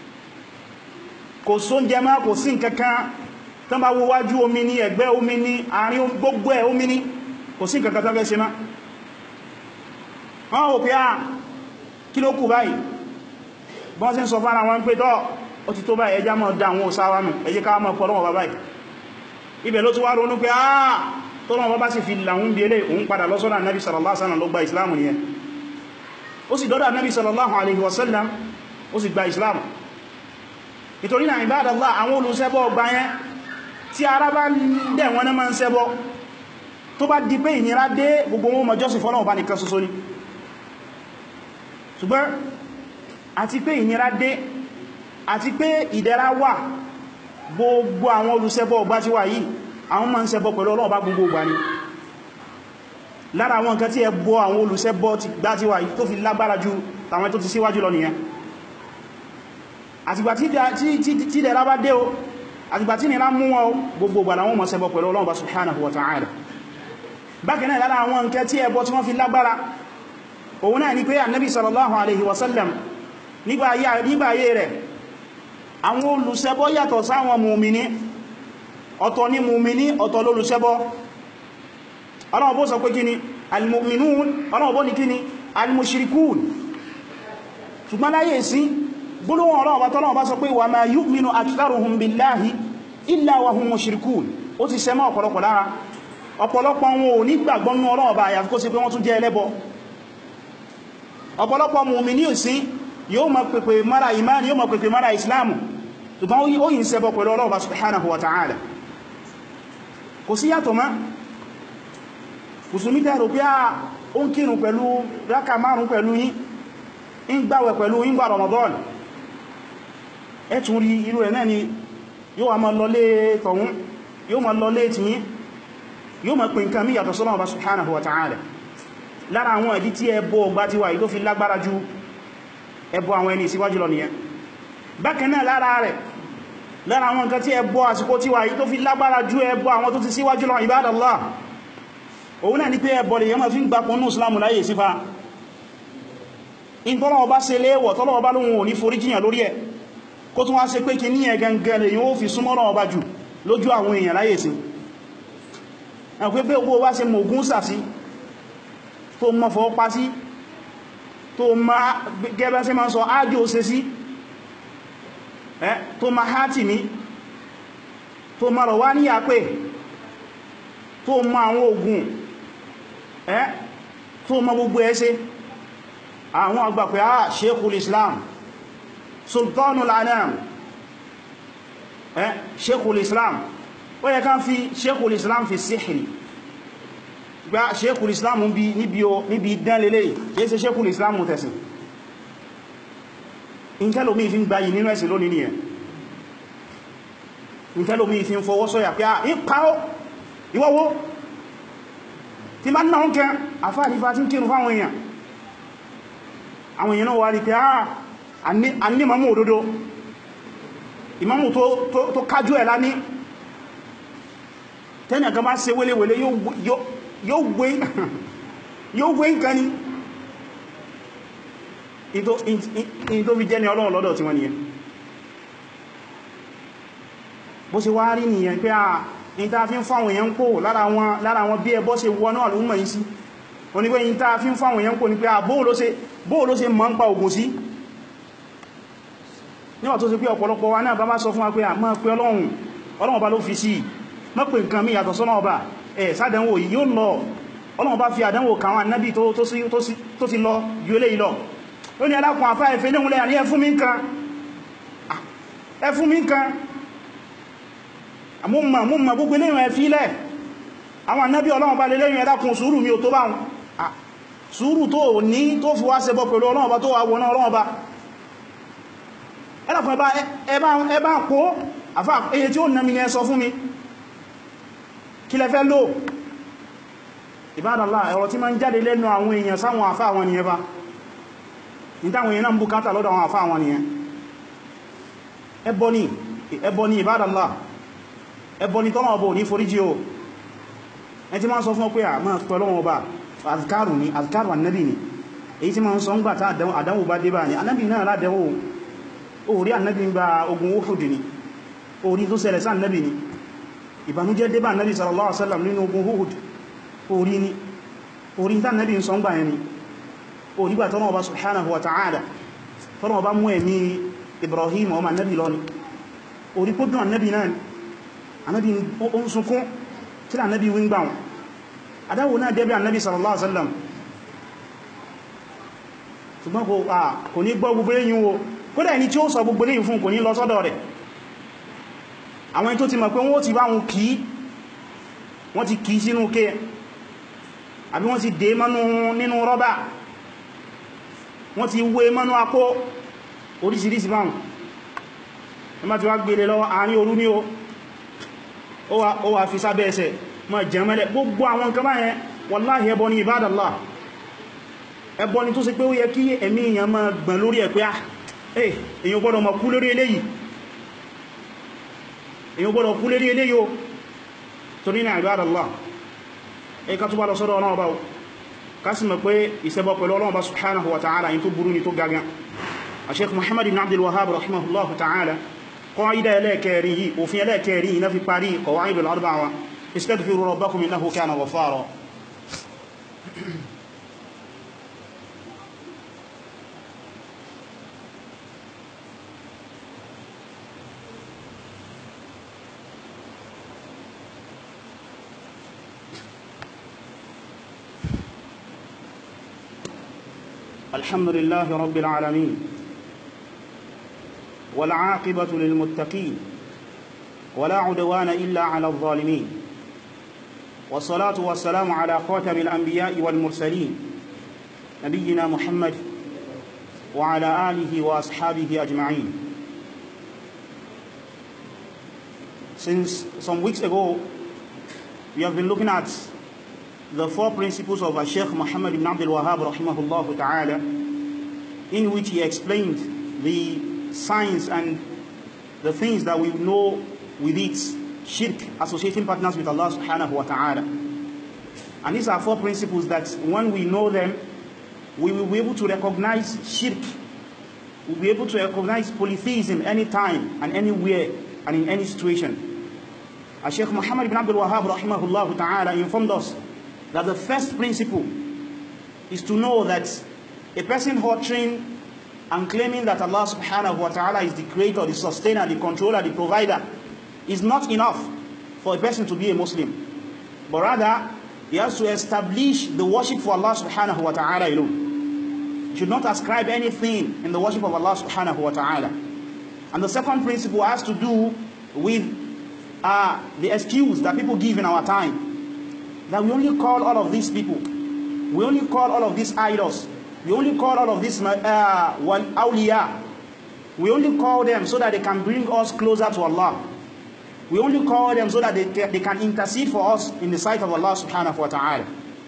kò sóúnjẹ má kò sí nǹkankan tán bá wo wájú omi ní ẹ̀gbẹ́ omi ní àárín gbogbo ẹ̀ omi ní kò sí nǹkankan tán fẹ́ ṣe má wọ́n wò pé kí ló kù báyìí bọ́n sí ń sọ fára wọn pé tọ́ ó ti tó báyìí ẹjá mọ́ dá àwọn òsáwà nù ẹjẹ́ ká mọ́ pọ̀lọ́wọ́ bàbá yìí ibẹ̀ ló ti wá ronú pé tọ́lọ́wọ́ bá sì fi làwọn bí elé òun padà lọ́sọ́dọ̀ Ànábì sallallahu alaihi wasallam ló gba Islam nìyẹn ó sì dọ́dọ̀ Ànábì sallallahu alaihi wasallam ó sì gba Islam nítorí náà ibadallah àwọn olùṣẹbọ ọgbà yẹn tí ara bá dẹ̀ wọn náà máa ń ṣẹbọ tó bá di pé ìnira dé gbogbo wọn mọ́ jọ́sìn fọ́lọ́wọ́ bá nìkan ṣoṣo ni ṣùgbọ́n àti pé ìnira dé àti pé ìdẹ̀ra wà gbogbo àwọn olùṣẹbọ ọgbà tí wà yìí àwọn máa ń ṣẹbọ pẹ̀lú Ọlọ́run bá gbogbo ìgbà ni lára àwọn nǹkan tí ẹbọ àwọn olùṣẹbọ ti gbá tí wà yìí tó fi lágbára ju tàwọn tó ti síwájú lọ nìyẹn àtìgbà tí ìdẹ̀ra bá dé o àtìgbà tí ìnira mú wọn gbogbo ìgbà làwọn máa ṣẹbọ pẹ̀lú Ọlọ́run bá subhanahu wa ta'ala bákan náà lára àwọn nǹkan tí ẹbọ tí wọ́n fi lágbára òun náà ni pé Ànábì sallallahu alaihi wasallam nígbà ayé rẹ̀ àwọn olùṣẹbọ yàtọ̀ sáwọn mùmìní ọ̀tọ̀ ní mùmìní ọ̀tọ̀ lólùṣẹbọ Ọlọ́run bó sọ pé kíni al-mu'minun Ọlọ́run bó ní kíni al-mushrikun ṣùgbọ́n láyé sí gbólóhùn Ọlọ́run bá tọ́lọ́run bá sọ pé wa ma yu'minu aktharuhum billahi illa wa hum mushrikun ó ti sẹ́mọ́ ọ̀pọ̀lọpọ̀ lára ọ̀pọ̀lọpọ̀ wọn ò ní gbàgbọ́ nínú Ọlọ́run bá àyàfi kó ṣe pé wọ́n tún jẹ́ ẹlẹ́bọ ọ̀pọ̀lọpọ̀ mùmìní ò sí yóò máa pèpè mara imani yóò máa pèpè mara islamu ṣùgbọ́n ó yìí ṣẹbọ pẹ̀lú Ọlọ́run subhanahu wa ta'ala kò sí yàtọ̀ má mùsùlùmí tẹ́rù pé ó ń kírun pẹ̀lú rákà márùn pẹ̀lú yín ń gbàwẹ̀ pẹ̀lú yín gbà Ramadan ẹ̀tún rí irú ẹ̀ náà ni yóò máa lọlé tọ̀hún yóò máa lọlé tìyín yóò máa pè nǹkan mí yàtọ̀ sí Ọlọ́run subhanahu wa ta'ala lára àwọn ìdí tí ẹbọ ọgbà ti wà yìí tó fi lágbára ju ẹbọ àwọn ẹni síwájú lọ nìyẹn bákan náà lára àwọn nǹkan tí ẹbọ àsìkò tí wà yìí tó fi lágbára ju ẹbọ àwọn tó ti síwájú lọ ibadallah òun náà ni pé ẹbọ lè yẹn máa fi ń gbapọ̀ ní Islamu láyé sífà in tọ́lọ́wọ́ bá ṣe léèwọ̀ tọ́lọ́wọ́ bá lóhun ò ní foríjìyàn lórí ẹ̀ kó tún wá ṣe pé kí ní ẹgẹngẹlẹ̀ yóò fi súnmọ́ náà bá jù lójú àwọn èèyàn láyé sí ẹ̀kùn pé owó wá ṣe mọ̀gún sàsí tó mọ́ fọ́ pa sí tó ma gẹ́bẹ́ sí ma ń sọ ájò ṣe sí tó ma hátì ní tó ma rọ̀ wá ní àpé tó ma àwọn ogun tó ma gbogbo ẹ́ṣẹ́ àwọn àgbà pé Sheikhul Islam Sultanul Anam Sheikhul Islam ó yẹ ká fi Sheikhul Islam fi sihri gba Sheikhul Islam níbi ìdánlélé kìí ṣe Sheikhul Islam tẹ̀sìn ìkẹ́lòmí fi ń gba yìí nínú ẹ̀sìn lónìí nìyẹn ìkẹ́lòmí fi ń fọwọ́ sọ́yà pé ń pàó ìwọ́wó tí bá náà ń kẹ àfáàdífà tí ń kírù fáwọn èèyàn àwọn èèyàn náà wà ní pé a ní ìmámù òdodo ìmámù tó kájú ẹ̀ lání tẹ́nìyàn kan bá ṣe wélewèle yóò gbé nǹkan ní in tó fi jẹ́ ní Ọlọ́run lọ́dọ̀ tí wọ́n nìyẹn bó ṣe wá rí nìyẹn pé in ta fi ń fáwọn èèyàn kó lára wọn bí ẹbọ́ ṣe wọ́n náà ló mọ̀ yí sí wọ́n ni pé in ta fi ń fáwọn èèyàn kó ní pé bóò ló ṣe mọ́ ń pa ògùn sí níwà tó ṣe pé ọ̀pọ̀lọpọ̀ wa náà bá má sọ fún wa pé àmọ́ pé Ọlọ́run bá ló fi sí mọ́ pé nǹkan mí yàtọ̀ sọ́nà ọba sádánwò yìí yóò lọ Ọlọ́run bá fi àdánwò kàwọn annabi tó ti lọ ju eléyìí lọ ó ní alákùn àfá ẹ̀fẹ́ léhun lẹ́yà ní ẹ fún mi nǹkan àmúmà gbogbo eléyìn ẹ̀fílẹ̀ àwọn annabi Ọlọ́run bá lè lẹ́yìn ẹ̀dàkùn sùúrù mi ò tó bá wọn sùúrù tó ní tó fi wá ṣẹbọ pẹ̀lú Ọlọ́run bá tó wà wọná Ọlọ́run bá ẹlọ́kùn ẹbá kó àfá eye tí ó nà mí ní ẹ sọ fún mi kí lẹ fẹ́ lò Ibadallah ẹ̀rọ tí ma ń jáde lẹ́nu àwọn èèyàn sáwọn àfá àwọn nìyẹn bá ní táwọn èèyàn náà ń bùkátà lọ́dọ̀ àwọn àfá àwọn nìyẹn ẹbọ ni Ibadallah ẹbọ ni tọ́lọ̀ ọbọ̀ ní foríjì o ẹ tí ma ń sọ fún pé à máa pẹ̀lú wọn bá azkaru ni azkaru annabi ni èyí tí ma ń sọ ń gbà tá àdánwò bá dé bá ní annabi náà ládẹ̀wò orí annabi ń gba ogun Uhud ni orí tó ṣẹlẹ̀ sí annabi ni ìbànújẹ́ dé bá annabi sallallahu alaihi wasallam nínú ogun Uhud orí tá annabi ń sọ ń gbà yẹn ni orí gbà tọ́nà ọba subhanahu wa ta'ala tọ́lọ̀ bá mú ẹ̀mí Ibrahim ọmọ annabi lọ ni orí kó dùn annabi náà ni annabi ó ń sunkún tí annabi wí ń gbà wọn adáwò náà dẹ́bí annabi sallallahu alaihi wasallam ṣùgbọ́n kò ní gbọ́ gbogbo èyí wo kódà ẹni tí ó sọ gbogbo èyí fún kò ní lọ sọ́dọ̀ rẹ̀ àwọn tó ti mọ̀ pé wọ́n ti bá wọn wọ́n ti kìí sínú ké àbí wọ́n ti dé mọ́nú nínú rọ́bà wọ́n ti wé mọ́nú akó oríṣìíríṣìí báhùn ẹ má ti wá gbélé lọ àárín òru ní ó wà fi sábẹ́ ẹsẹ̀ ma jẹ mẹ́lẹ̀ gbogbo àwọn nǹkan báyẹn wallahi ẹbọ ni ibadallah ẹbọ ni tó sì pé ó yẹ kí ẹ̀mí èèyàn máa gbọ̀n lórí ẹ̀ pé èèyàn gbọ́dọ̀ máa kú lórí eléyìí o torí ní ibadallah ẹka tó bá lọ sọ́dọ̀ Ọlọ́run bá kásì mọ̀ pé ìṣẹbọ pẹ̀lú Ọlọ́run bá subhanahu wa ta'ala yìí tó burú ni tó gagan Sheikh Muhammad ibn Abdul Wahhab rahimahullahu ta'ala qaida ẹlẹ́kẹ̀ẹ́rí yìí òfin ẹlẹ́kẹ̀ẹ́rí yìí na fi parí qawaidul arba'a istaghfiru rabbakum innahu kana ghaffara الحمد لله رب العالمين والعاقبة للمتقين ولا عدوان إلا على الظالمين والصلاة والسلام على خاتم الأنبياء والمرسلين نبينا محمد وعلى آله وأصحابه أجمعين. Since some weeks ago we have been looking at the 4 principles of Sheikh Muhammad ibn Abdul Wahhab rahimahullah ta'ala, in which he explained the signs and the things that we know with it, shirk, associating partners with Allah subhanahu wa ta'ala. And these are 4 principles that when we know them, we will be able to recognize shirk, we will be able to recognize polytheism anytime and anywhere and in any situation. Sheikh Muhammad ibn Abdul Wahhab rahimahullah ta'ala informed us that the first principle is to know that a person uttering and claiming that Allah subhanahu wa ta'ala is the creator, the sustainer, the controller, the provider is not enough for a person to be a Muslim. But rather, he has to establish the worship for Allah subhanahu wa ta'ala alone. He should not ascribe anything in the worship of Allah subhanahu wa ta'ala. And the second principle has to do with the excuse that people give in our time, that we only call all of these people, we only call all of these idols, we only call all of these awliya, we only call them so that they can bring us closer to Allah, we only call them so that they can intercede for us in the sight of Allah subhanahu wa ta'ala.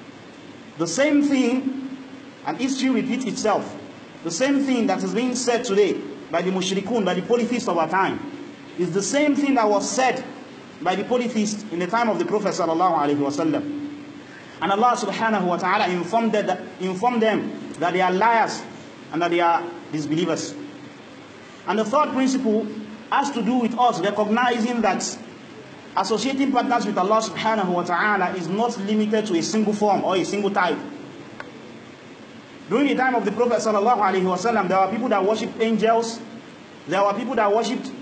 The same thing, and history repeats itself, the same thing that is being said today by the mushrikun, by the polytheists of our time, is the same thing that was said by the polytheists in the time of the Prophet sallallahu alaihi wasallam. And Allah subhanahu wa ta'ala informed them that they are liars and that they are disbelievers. And the third principle has to do with us recognizing that associating partners with Allah subhanahu wa ta'ala is not limited to a single form or a single type. During the time of the Prophet sallallahu alaihi wasallam, there were people that worshipped angels, there were people that worshipped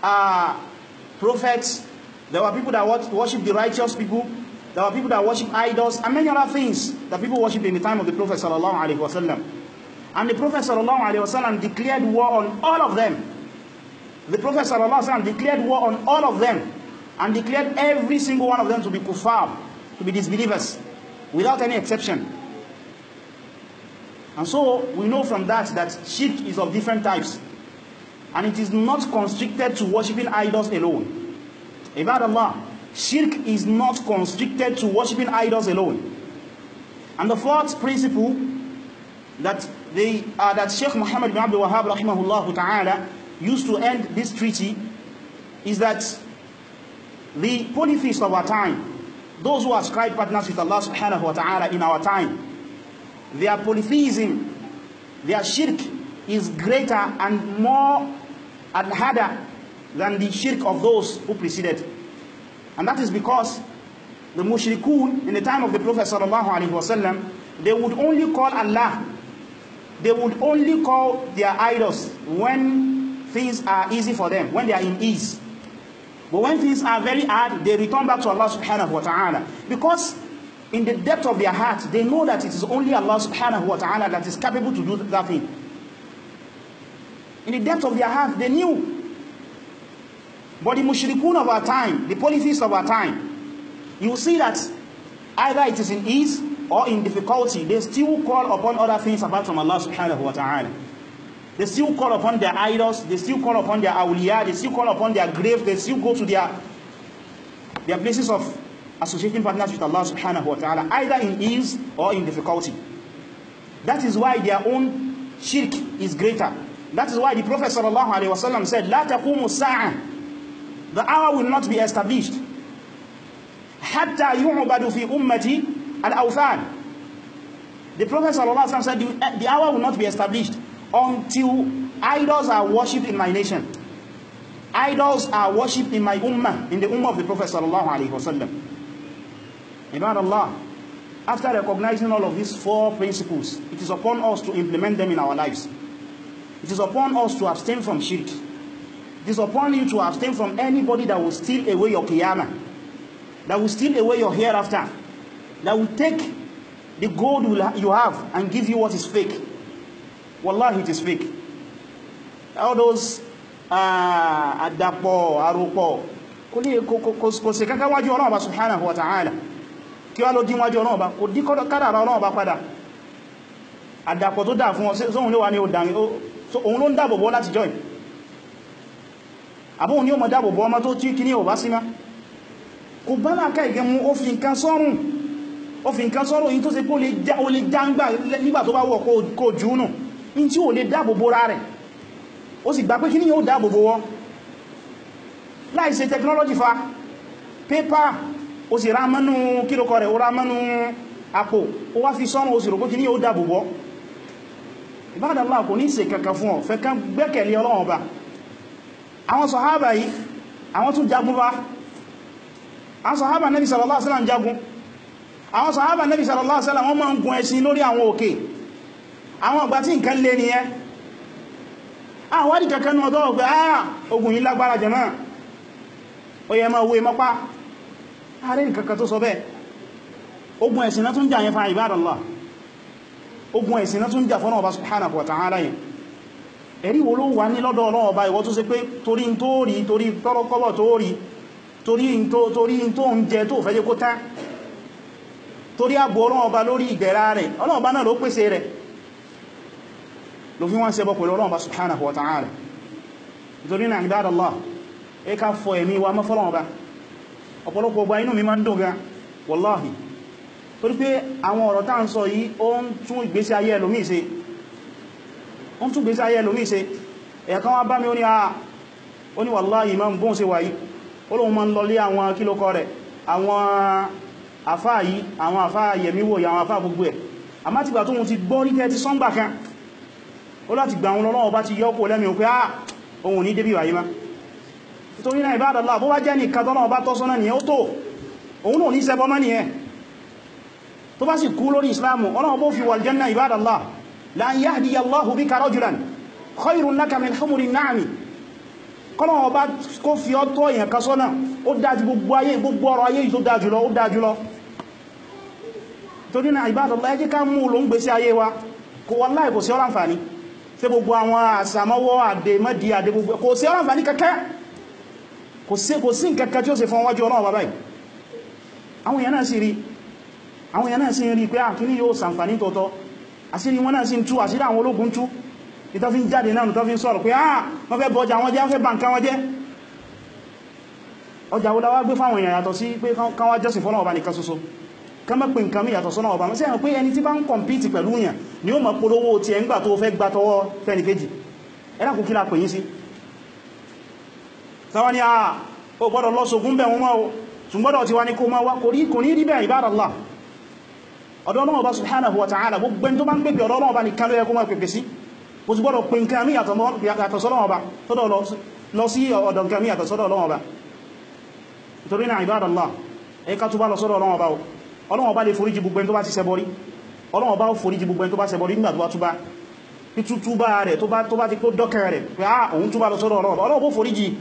prophets, there were people that worship the righteous people, there were people that worship idols, and many other things that people worshipped in the time of the Prophet sallallahu alaihi wasallam. And the Prophet sallallahu alaihi wasallam declared war on all of them. The Prophet sallallahu alaihi wasallam declared war on all of them and declared every single one of them to be kuffar, to be disbelievers, without any exception. And so we know from that shirk is of different types, and it is not constricted to worshipping idols alone. Ibadallah, shirk is not constricted to worshipping idols alone. And the fourth principle that Sheikh Muhammad ibn Abdul Wahhab rahimahullah ta'ala used to end this treaty is that the polytheists of our time, those who ascribe partners with Allah subhanahu wa ta'ala in our time, their polytheism, their shirk is greater and more and harder than the shirk of those who preceded. And that is because the mushrikun in the time of the Prophet sallallahu alaihi wasallam, they would only call Allah they would only call their idols when things are easy for them, when they are in ease. But when things are very hard, they return back to Allah subhanahu wa ta'ala. Because in the depth of their heart, they know that it is only Allah subhanahu wa ta'ala that is capable to do that thing. In the depth of their heart, they knew. But the mushrikun of our time, the polytheists of our time, you will see that either it is in ease or in difficulty, they still call upon other things apart from Allah subhanahu wa ta'ala. They still call upon their idols, they still call upon their awliya, they still call upon their grave, they still go to their places of associating partners with Allah subhanahu wa ta'ala, either in ease or in difficulty. That is why their own shirk is greater. That is why the Prophet sallallahu alaihi wasallam said, "La taqumu as-sa'a." The hour will not be established. Hatta yu'badu fi ummati al-awthan. The Prophet sallallahu alaihi wasallam said, the hour will not be established until idols are worshipped in my nation. Idols are worshipped in my ummah, in the ummah of the Prophet sallallahu alaihi wasallam. Ibad Allah, after recognizing all of these four principles, it is upon us to implement them in our lives. It is upon us to abstain from shirk. It is upon you to abstain from anybody that will steal away your qiyamah, that will steal away your hereafter, that will take the gold you have and give you what is fake. Wallahi, it is fake. All those adapo, arupo, kò ṣe kankan wájú Ọlọ́run Ọba subhanahu wa ta'ala. Kí wá ló dín wájú Ọlọ́run Ọba, kò dí kádàrá Ọlọ́run Ọba padà. Àdàpọ̀ tó dà fún ọ, sóhun ló wà ní òun ló ń dáàbòbò láti join. Àbóhun ni ó mọ̀ dáàbòbò ọmọ tó tí kí ní ọba símá. Kò bá láàká ìgẹmú ó fi nǹkan sọ́rùn yìí tó ṣe pé ó lè jáǹgbà nígbà tó bá wọ̀ kó jùúnù in tí ó lè dáàbòbò ra rẹ̀. Ó sì gbà pé kí ní yóò dáàbòbò wọ́ láì ṣe technology fa paper ó sì rá mọ́nú kílòkọ rẹ̀ ó rá mọ́nú àpò ó wá fi sọ́rùn ó sì rò pé kí ní yóò dáàbòbò. Ibadallah, kò ní ṣe kankan fún ọ, fẹ́ kán gbẹ́kẹ̀lé Ọlọ́run Ọba. Àwọn sàhábà yìí àwọn tún jagun bá, àwọn sàhábà Nabi sallallahu alaihi wasallam jagun, àwọn sàhábà Nabi sallallahu alaihi wasallam wọ́n máa ń gun ẹṣin lórí àwọn òkè, àwọn ọgbà tí nǹkan lè nìyẹn. Àwọn wádìí kankan ní ọdọ́ ọgbà ogun yìí lágbára jàmáà, ó yẹ máa wé mọ́pá, ààrẹ nǹkankan tó sọ bẹ́ẹ̀. Ogun ẹ̀sìn náà tún jà yẹn fa Ibadallah, ogun ẹ̀sìn náà tún jà fọ́nà Ọba subhanahu wa ta'ala yẹn. Ẹ̀rí wo ló wà ní lọ́dọ̀ Ọlọ́run Ọba ìwọ tó ṣe pé torí ń tó rí, torí tọ́rọkọ́bọ̀ tó rí, torí ń tó ń jẹ tó fẹ́ jẹ́ kó tán, torí ààbò Ọlọ́run Ọba lórí ìgbẹ̀rá rẹ̀, Ọlọ́run Ọba náà ló pèsè rẹ̀, ló fi wọ́n ṣẹbọ pẹ̀lú Ọlọ́run Ọba subhanahu wa ta'ala. Nítorí náà Ibadallah, ẹ ká fọ ẹ̀mí wa mọ́ fọ́lọ́run Ọba. Ọ̀pọ̀lọpọ̀ ọgbà inú mi máa ń dùn gan, wallahi, torí pé àwọn ọ̀rọ̀ tá ń sọ yìí ó ń tún ìgbésí ayé ẹlòmíì ṣe, ó ń tún ìgbésí ayé ẹlòmíì ṣe. Ẹ̀kan wá bá mi ó ní wallahi imam bóhun ṣe wà yìí, ó lóhun máa ń lọ lé àwọn kílòkọ rẹ̀, àwọn àfáà yìí, àwọn àfáà yẹ̀míwò, àwọn àfáà gbogbo ẹ̀. Àmá ti gbà tó mú ti gbọ́ ní tẹ́ ti sọ́ngbà kan, ó láti gbà wọn lọ́wọ́ bá ti yọ́pò lẹ́mí o pé ohun ní débí wáyé má. Nítorí náà Ibadallah, bó wá jẹ́ nìkan tọ́lọ́wọ́ bá tọ́sọ́nà ní ó tó, òun náà ní ṣẹbọ mọ́ nìyẹn. Tó bá sì kú lórí Islamu, Ọlọ́run bó fi wal janna. Ibadallah, la an yahdiya Allahu bika rajulan khayrun laka min humuri na'ami. Kọ́lọ́run bá kó fi ọ́ tọ́ èèyàn kan sọ́nà, ó dájú gbogbo ayé, gbogbo ọrọ̀ ayé tó dájú lọ, ó dájú lọ. Torí náà Ibadallah, ẹ jẹ́ ká mú ló ń gbé sí ayé wa, kò wallahi kò sí ọ̀rọ̀ àǹfààní. Ṣé gbogbo àwọn àsàmọ́wọ́ àdèmọ́dì àdè gbogbo kò sí ọ̀rọ̀ àǹfààní kankan, kò sí nǹkankan tí ó ṣe fún wájú Ọlọ́run bàbá yìí. Àwọn èèyàn náà sì rí pé àkíní yóò sàǹfàní tọ́tọ́, àṣírí wọn náà sì ń tú, àṣírí àwọn ológun tú, ìtọ́ fi ń jáde náà tó fi ń sọ̀rọ̀ pé wọ́n fẹ́ bọjà wọn jẹ́, wọ́n fẹ́ bà nǹkan wọn jẹ́. Ọjà wo la wá gbé fáwọn èèyàn yàtọ̀ sí pé kán wá jọ́sìn fọ́nà ọba nìkan ṣoṣo, kán mọ́ pé nǹkan mí yàtọ̀ sọ́nà ọba. Mọ́ sí ẹ̀hàn pé ẹni tí bá ń kọmpítì pẹ̀lú yàn ni ó mọ̀ polówó ti ẹ̀ ń gbà tó fẹ́ gbà tọwọ́ fẹ́ni kejì. Ẹ̀rà kò kí la pè yín sí. Sáwọn ni ó gbọ́dọ̀ lọ sógún bẹ̀ wọn mọ́ o, ṣùgbọ́dọ̀ ti wá ní kó máa wá kò ní rí bẹ̀ Ibadallah. Ọ̀dọ̀ Ọlọ́run Ọba subhanahu wa ta'ala, gbogbo ẹni tó bá ń pèpè ọ̀dọ̀ Ọlọ́run Ọba nìkan ló yẹ kó máa pèpè sí. Kò sì gbọ́dọ̀ pè nǹkan mí yàtọ̀ sọ́dọ̀ Ọba, lọ sí ọ̀dọ̀ nǹkan mí yàtọ̀ sọ́dọ̀ Ọlọ́run Ọba. Nítorí náà Ibadallah, ẹ ká túbá lọ sọ́dọ̀ Ọlọ́run Ọba o. Ọlọ́run Ọba lè foríjì gbogbo ẹni tó bá ti ṣẹbọ rí. Ọlọ́run Ọba ó foríjì gbogbo ẹni tó bá ṣẹbọ rí nígbà tó bá túbá. ní tútúbá rẹ̀ tó bá ti kó dọ́kẹ̀ rẹ̀ pé òun túbá lọ sọ́dọ̀ Ọlọ́run bó foríjì.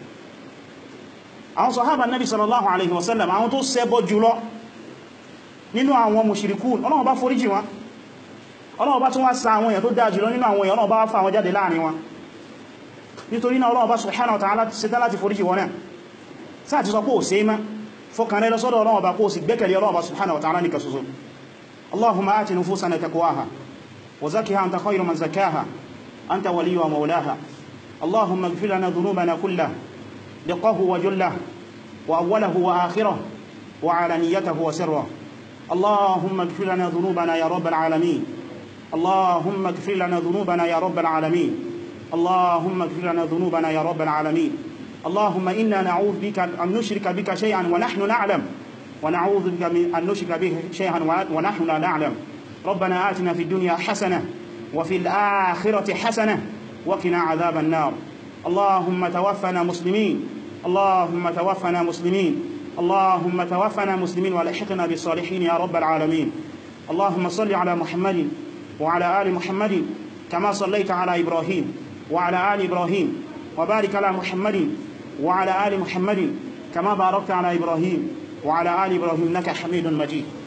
àwọn sàhábà Nabi sallallahu alaihi wasallam àwọn tó ṣẹbọ jùlọ nínú àwọn mushrikun Ọlọ́run bá foríjì wọn. Ọlọ́run bá tún wá sa àwọn èèyàn tó dáa jùlọ nínú àwọn èèyàn Ọlọ́run bá wá fà wọn jáde láàrin wọn. nítorí náà Ọlọ́run bá subhanahu wa ta'ala ṣe tán láti foríjì wọn náà. sáà ti sọ pé ò sí mọ́ fọkàn rẹ̀ lọ sọ́dọ̀ Ọlọ́run bá kó sì gbẹ́kẹ̀lé Ọlọ́run bá subhanahu wa ta'ala nìkan ṣoṣo. Allahumma ati nufusana taqwaha wa zakkiha anta khayru man zakkaha anta waliyuha wa mawlaha. Allahumma ighfir lana dhunubana kullaha diqqahu wa jullahu wa awwalahu wa akhirahu wa alaniyatahu wa sirrahu. Allahumma ighfir lana dhunubana ya rabbal alamin. اللهم اغفر لنا ذنوبنا يا رب العالمين. اللهم اغفر لنا ذنوبنا يا رب العالمين. اللهم إنا نعوذ بك أن نشرك بك شيئا ونحن نعلم ونعوذ بك أن نشرك بك شيئا ونحن لا نعلم. ربنا آتنا في الدنيا حسنة وفي الآخرة حسنة وقنا عذاب النار. اللهم توفنا مسلمين. اللهم توفنا مسلمين. اللهم توفنا مسلمين والحقنا بالصالحين يا رب العالمين. اللهم صل على محمد وعلى آل محمد كما صليت على إبراهيم وعلى آل إبراهيم وبارك على محمد وعلى آل محمد كما باركت على إبراهيم وعلى آل إبراهيم إنك حميد مجيد.